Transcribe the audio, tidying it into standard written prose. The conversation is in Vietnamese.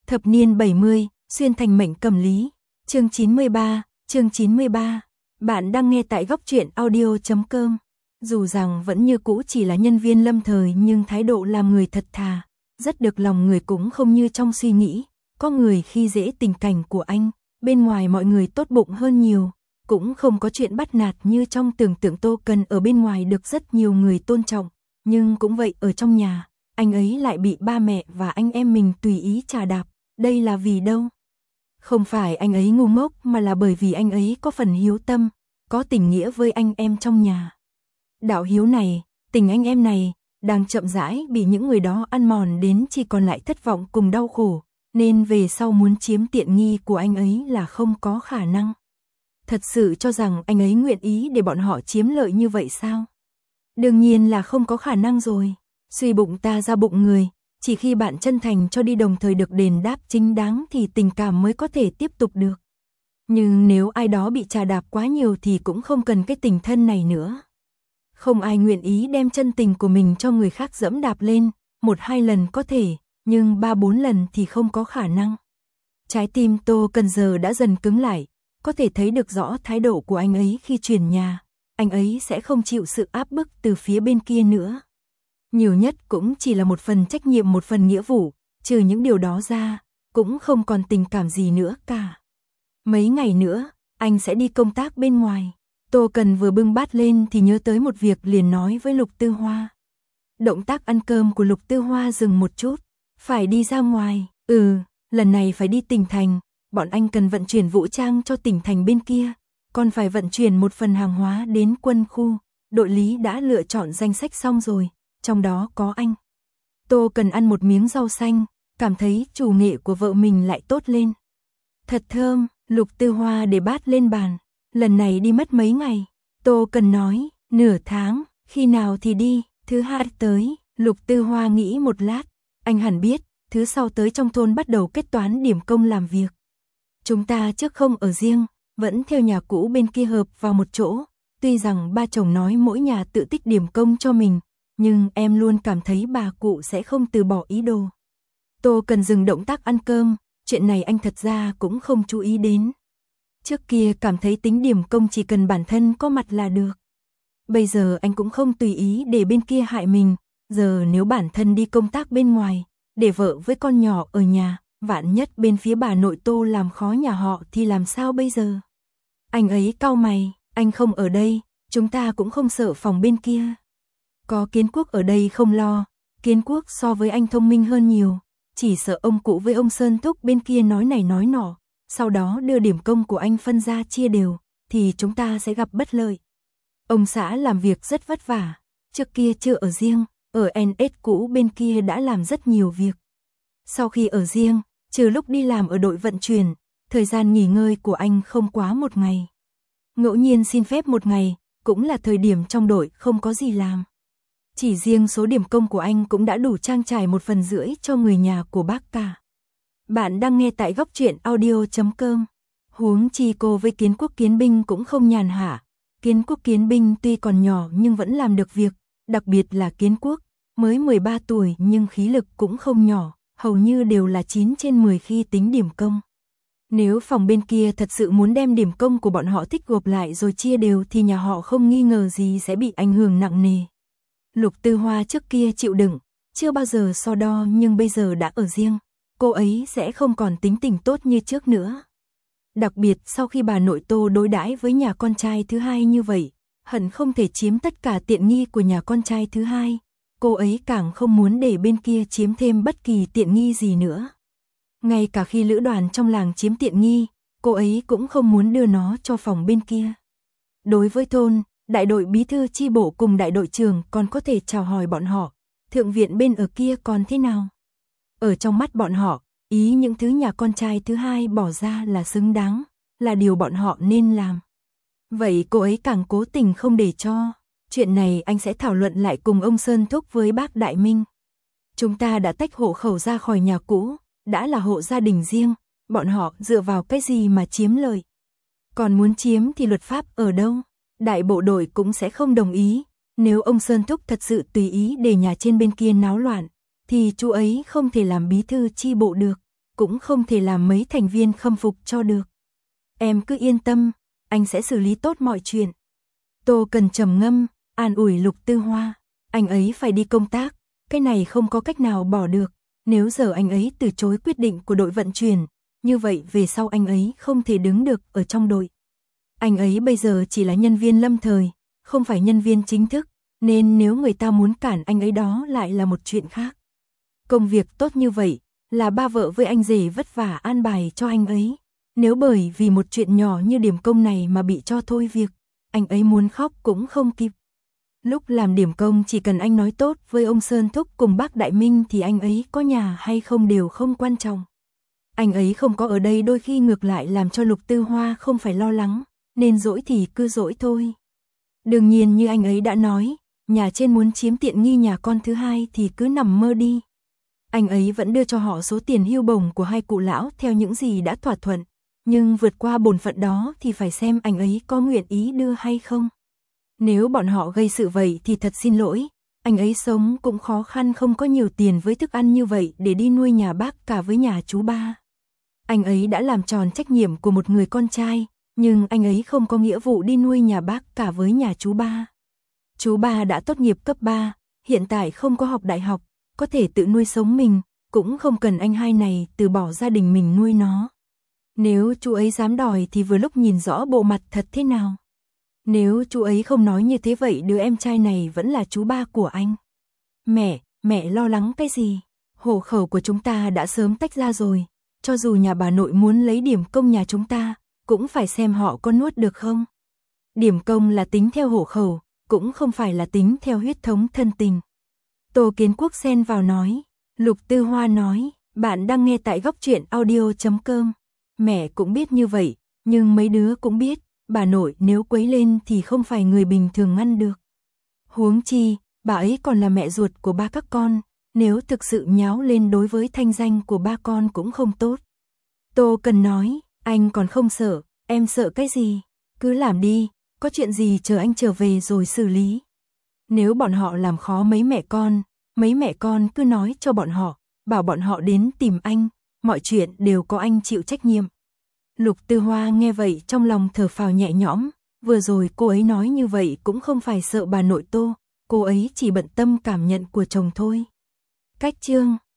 Thập niên 70, xuyên thành mệnh cầm lý. Chương 93. Bạn đang nghe tại góc truyện audio.com. Dù rằng vẫn như cũ chỉ là nhân viên lâm thời nhưng thái độ làm người thật thà, rất được lòng người cũng không như trong suy nghĩ. Có người khi dễ tình cảnh của anh, bên ngoài mọi người tốt bụng hơn nhiều, cũng không có chuyện bắt nạt như trong tưởng tượng. Tô Cần ở bên ngoài được rất nhiều người tôn trọng, nhưng cũng vậy ở trong nhà, anh ấy lại bị ba mẹ và anh em mình tùy ý chà đạp. Đây là vì đâu? Không phải anh ấy ngu ngốc mà là bởi vì anh ấy có phần hiếu tâm, có tình nghĩa với anh em trong nhà. Đạo hiếu này, tình anh em này, đang chậm rãi bị những người đó ăn mòn đến chỉ còn lại thất vọng cùng đau khổ, nên về sau muốn chiếm tiện nghi của anh ấy là không có khả năng. Thật sự cho rằng anh ấy nguyện ý để bọn họ chiếm lợi như vậy sao? Đương nhiên là không có khả năng rồi. Suy bụng ta ra bụng người, chỉ khi bạn chân thành cho đi đồng thời được đền đáp chính đáng thì tình cảm mới có thể tiếp tục được. Nhưng nếu ai đó bị chà đạp quá nhiều thì cũng không cần cái tình thân này nữa. Không ai nguyện ý đem chân tình của mình cho người khác dẫm đạp lên, 1-2 lần có thể, nhưng 3-4 lần thì không có khả năng. Trái tim Tô Cần giờ đã dần cứng lại, có thể thấy được rõ thái độ của anh ấy khi chuyển nhà, anh ấy sẽ không chịu sự áp bức từ phía bên kia nữa. Nhiều nhất cũng chỉ là một phần trách nhiệm, một phần nghĩa vụ, trừ những điều đó ra, cũng không còn tình cảm gì nữa cả. Mấy ngày nữa, anh sẽ đi công tác bên ngoài. Tô Cần vừa bưng bát lên thì nhớ tới một việc liền nói với Lục Tư Hoa. Động tác ăn cơm của Lục Tư Hoa dừng một chút. Phải đi ra ngoài, lần này phải đi tỉnh thành, bọn anh cần vận chuyển vũ trang cho tỉnh thành bên kia, còn phải vận chuyển một phần hàng hóa đến quân khu, đội lý đã lựa chọn danh sách xong rồi, trong đó có anh. Tô Cần ăn một miếng rau xanh, cảm thấy chủ nghệ của vợ mình lại tốt lên. Thật thơm, Lục Tư Hoa để bát lên bàn, lần này đi mất mấy ngày, Tô Cần nói, nửa tháng, khi nào thì đi, thứ hai tới. Lục Tư Hoa nghĩ một lát, anh hẳn biết, thứ sau tới trong thôn bắt đầu kết toán điểm công làm việc. Chúng ta trước không ở riêng, vẫn theo nhà cũ bên kia hợp vào một chỗ, tuy rằng ba chồng nói mỗi nhà tự tích điểm công cho mình, nhưng em luôn cảm thấy bà cụ sẽ không từ bỏ ý đồ. Tô Cần dừng động tác ăn cơm, chuyện này anh thật ra cũng không chú ý đến. Trước kia cảm thấy tính điểm công chỉ cần bản thân có mặt là được. Bây giờ anh cũng không tùy ý để bên kia hại mình, giờ nếu bản thân đi công tác bên ngoài, để vợ với con nhỏ ở nhà, vạn nhất bên phía bà nội Tô làm khó nhà họ thì làm sao bây giờ? Anh ấy cau mày, anh không ở đây, chúng ta cũng không sợ phòng bên kia. Có Kiến Quốc ở đây không lo, Kiến Quốc so với anh thông minh hơn nhiều, chỉ sợ ông cụ với ông Sơn Thúc bên kia nói này nói nọ, sau đó đưa điểm công của anh phân ra chia đều, thì chúng ta sẽ gặp bất lợi. Ông xã làm việc rất vất vả, trước kia chưa ở riêng, ở NS cũ bên kia đã làm rất nhiều việc. Sau khi ở riêng, trừ lúc đi làm ở đội vận chuyển, thời gian nghỉ ngơi của anh không quá 1 ngày. Ngẫu nhiên xin phép 1 ngày, cũng là thời điểm trong đội không có gì làm. Chỉ riêng số điểm công của anh cũng đã đủ trang trải 1,5 phần cho người nhà của bác cả. Bạn đang nghe tại góc truyện audio.com. Huống chi cô với Kiến Quốc Kiến Binh cũng không nhàn hạ. Kiến Quốc Kiến Binh tuy còn nhỏ nhưng vẫn làm được việc, đặc biệt là Kiến Quốc, mới 13 tuổi nhưng khí lực cũng không nhỏ, hầu như đều là 9/10 khi tính điểm công. Nếu phòng bên kia thật sự muốn đem điểm công của bọn họ tích gộp lại rồi chia đều thì nhà họ không nghi ngờ gì sẽ bị ảnh hưởng nặng nề. Lục Tư Hoa trước kia chịu đựng, chưa bao giờ so đo nhưng bây giờ đã ở riêng, cô ấy sẽ không còn tính tình tốt như trước nữa. Đặc biệt sau khi bà nội Tô đối đãi với nhà con trai thứ hai như vậy, hận không thể chiếm tất cả tiện nghi của nhà con trai thứ hai, cô ấy càng không muốn để bên kia chiếm thêm bất kỳ tiện nghi gì nữa. Ngay cả khi lữ đoàn trong làng chiếm tiện nghi, cô ấy cũng không muốn đưa nó cho phòng bên kia. Đối với thôn, đại đội bí thư chi bộ cùng đại đội trưởng còn có thể chào hỏi bọn họ, thượng viện bên ở kia còn thế nào? Ở trong mắt bọn họ, ý những thứ nhà con trai thứ hai bỏ ra là xứng đáng, là điều bọn họ nên làm. Vậy cô ấy càng cố tình không để cho. Chuyện này anh sẽ thảo luận lại cùng ông Sơn Thúc với bác Đại Minh. Chúng ta đã tách hộ khẩu ra khỏi nhà cũ, đã là hộ gia đình riêng, bọn họ dựa vào cái gì mà chiếm lợi? Còn muốn chiếm thì luật pháp ở đâu? Đại bộ đội cũng sẽ không đồng ý, nếu ông Sơn Thúc thật sự tùy ý để nhà trên bên kia náo loạn, thì chú ấy không thể làm bí thư chi bộ được. cũng không thể làm mấy thành viên khâm phục cho được. Em cứ yên tâm, anh sẽ xử lý tốt mọi chuyện. Tô Cần trầm ngâm, an ủi Lục Tư Hoa, anh ấy phải đi công tác, cái này không có cách nào bỏ được, nếu giờ anh ấy từ chối quyết định của đội vận chuyển, như vậy về sau anh ấy không thể đứng được ở trong đội. Anh ấy bây giờ chỉ là nhân viên lâm thời, không phải nhân viên chính thức, nên nếu người ta muốn cản anh ấy đó lại là một chuyện khác. Công việc tốt như vậy, là ba vợ với anh rể vất vả an bài cho anh ấy. Nếu bởi vì một chuyện nhỏ như điểm công này mà bị cho thôi việc, anh ấy muốn khóc cũng không kịp. Lúc làm điểm công chỉ cần anh nói tốt với ông Sơn Thúc cùng bác Đại Minh thì anh ấy có nhà hay không đều không quan trọng. Anh ấy không có ở đây đôi khi ngược lại làm cho Lục Tư Hoa không phải lo lắng, nên dỗi thì cứ dỗi thôi. Đương nhiên như anh ấy đã nói, nhà trên muốn chiếm tiện nghi nhà con thứ hai thì cứ nằm mơ đi. Anh ấy vẫn đưa cho họ số tiền hưu bổng của hai cụ lão theo những gì đã thỏa thuận, nhưng vượt qua bổn phận đó thì phải xem anh ấy có nguyện ý đưa hay không. Nếu bọn họ gây sự vậy thì thật xin lỗi, anh ấy sống cũng khó khăn không có nhiều tiền với thức ăn như vậy để đi nuôi nhà bác cả với nhà chú ba. Anh ấy đã làm tròn trách nhiệm của một người con trai, nhưng anh ấy không có nghĩa vụ đi nuôi nhà bác cả với nhà chú ba. Chú ba đã tốt nghiệp cấp 3, hiện tại không có học đại học, có thể tự nuôi sống mình, cũng không cần anh hai này từ bỏ gia đình mình nuôi nó. Nếu chú ấy dám đòi thì vừa lúc nhìn rõ bộ mặt thật thế nào. Nếu chú ấy không nói như thế vậy đứa em trai này vẫn là chú ba của anh. Mẹ lo lắng cái gì? Hộ khẩu của chúng ta đã sớm tách ra rồi, cho dù nhà bà nội muốn lấy điểm công nhà chúng ta, cũng phải xem họ có nuốt được không. Điểm công là tính theo hộ khẩu, cũng không phải là tính theo huyết thống thân tình. Tô Kiến Quốc xen vào nói. Lục Tư Hoa nói, bạn đang nghe tại góc truyện audio.com. Mẹ cũng biết như vậy, nhưng mấy đứa cũng biết, bà nội nếu quấy lên thì không phải người bình thường ngăn được. Huống chi, bà ấy còn là mẹ ruột của ba các con, nếu thực sự nháo lên đối với thanh danh của ba con cũng không tốt. Tô Cần nói, anh còn không sợ, em sợ cái gì? Cứ làm đi, có chuyện gì chờ anh trở về rồi xử lý. Nếu bọn họ làm khó mấy mẹ con cứ nói cho bọn họ, bảo bọn họ đến tìm anh, mọi chuyện đều có anh chịu trách nhiệm. Lục Tư Hoa nghe vậy trong lòng thở phào nhẹ nhõm, vừa rồi cô ấy nói như vậy cũng không phải sợ bà nội Tô, cô ấy chỉ bận tâm cảm nhận của chồng thôi. Cách chương